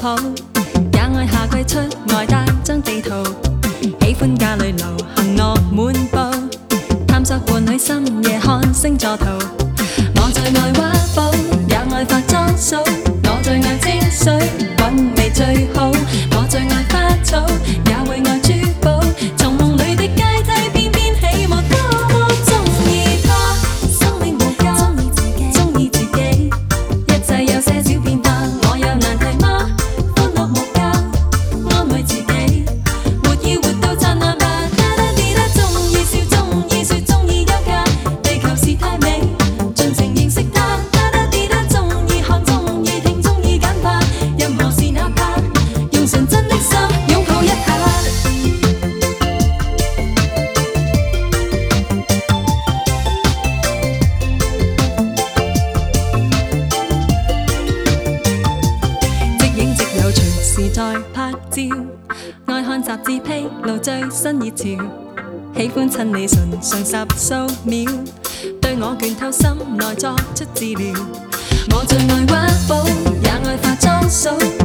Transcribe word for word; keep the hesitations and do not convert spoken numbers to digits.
好，也愛夏季出外帶張地圖，喜歡家裏流行樂滿布，探索伴侶深夜看星座圖。我最愛畫布，也愛化妝掃，我最愛清水韻味最好，我最愛花草，也會愛珠寶，從夢裏的階梯翩翩起舞，多麼鍾意他，生命無價，鍾意自己，一切有些小變化，我有難題嗎？歡樂無價，安慰自己，活要活到燦爛吧，啦啦啲啦，鍾意笑，鍾意説，鍾意休假，地球是太美，盡情認識它，啦啦啲啦，鍾意看，鍾意聽，鍾意簡化，任何事哪怕用純真的心擁抱一下。即影即有，隨時在拍照，愛看雜誌披露最新熱潮，喜歡親你唇上十數秒，對我倦透心內作出治療。我最愛畫布，也愛化妝掃。